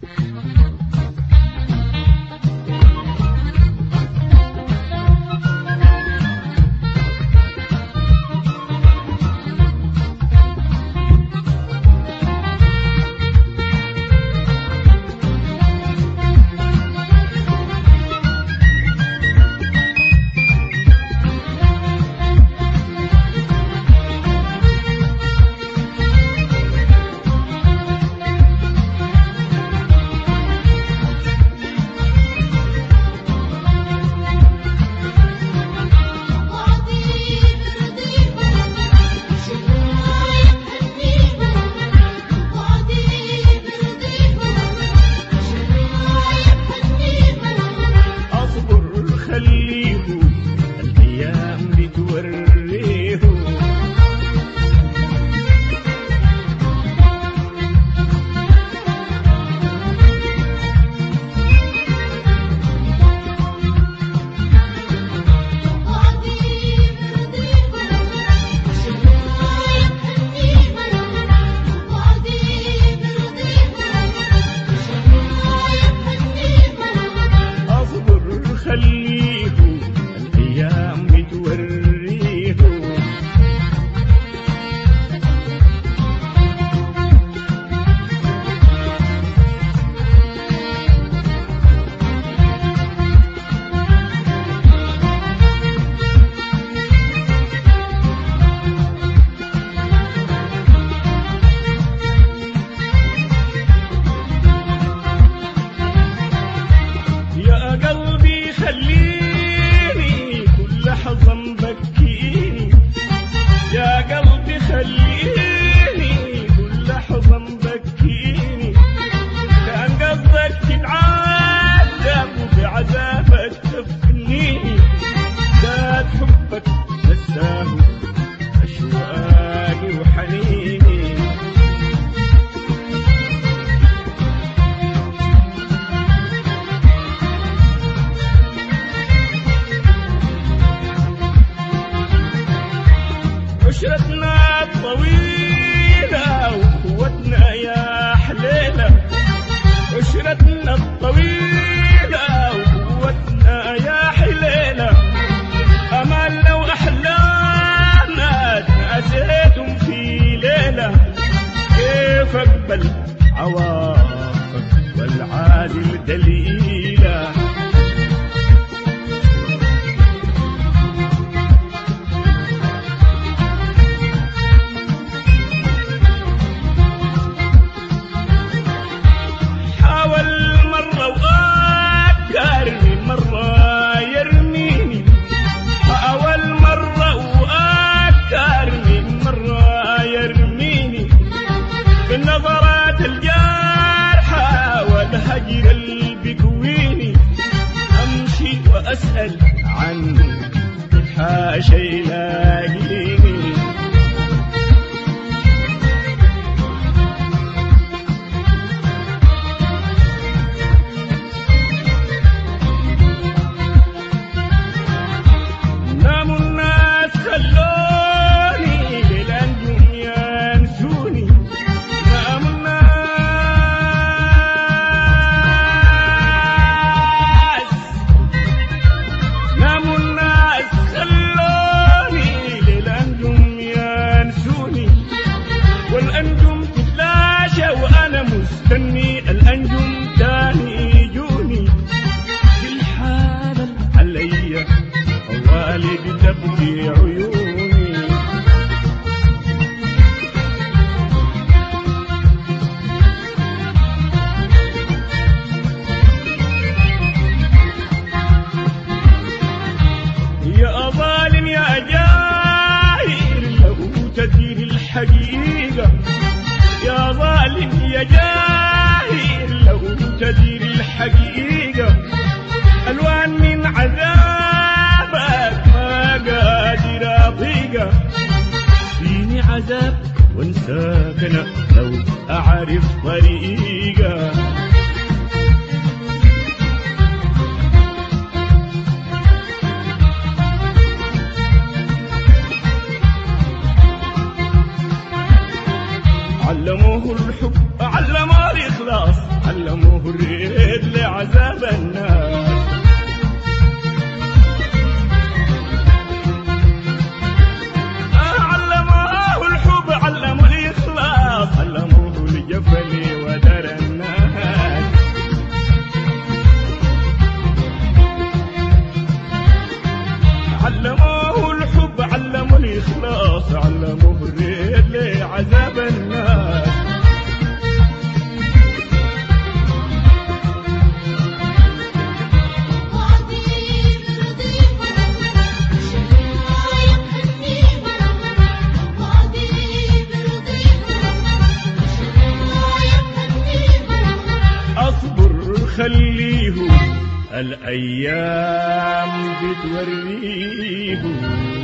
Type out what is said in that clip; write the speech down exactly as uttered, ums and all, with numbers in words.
عشرتنا الطويلة وقوتنا يا حليلة، عشرتنا الطويلة وقوتنا يا حليلة، أملنا وأحلامنا تناسيتم في ليلة، كيف أقبل عواطفك والعادل دليلة. نظرات الجارحة والهجر اللي بيقويني، أمشي وأسأل عن حاشا يلاقيني. ناموا الناس خلوني للأنجم ينسوني، والأنجم تتلاشى وأنا مستني الأنجم تاني يجوني. في الحالة عليا والدي تبكي عيوني، يا ظالم يا جاهل لو تدير الحقيقة، يا ظالم يا جاهل لو تدير الحقيقة، ألوان من عذابك ما قادر أطيقها، فيني عذاب وانساك أنا لو أعرف طريقة. علموه الحب علموه الإخلاص، علموه عذاب الناس. علموه الحب علموه الإخلاص علموه الجفل ودار الناس. علموه الحب علموه الإخلاص علموه الريل لعذاب الناس. خليه الأيام بتوريه